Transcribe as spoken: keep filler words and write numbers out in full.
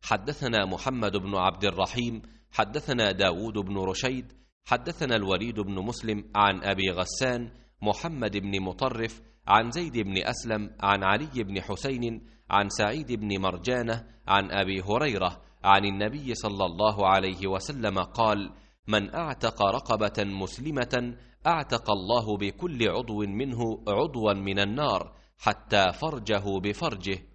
حدثنا محمد بن عبد الرحيم حدثنا داود بن رشيد حدثنا الوليد بن مسلم عن أبي غسان محمد بن مطرف عن زيد بن أسلم عن علي بن حسين عن سعيد بن مرجانة عن أبي هريرة عن النبي صلى الله عليه وسلم قال: من أعتق رقبة مسلمة أعتق الله بكل عضو منه عضوا من النار حتى فرجه بفرجه.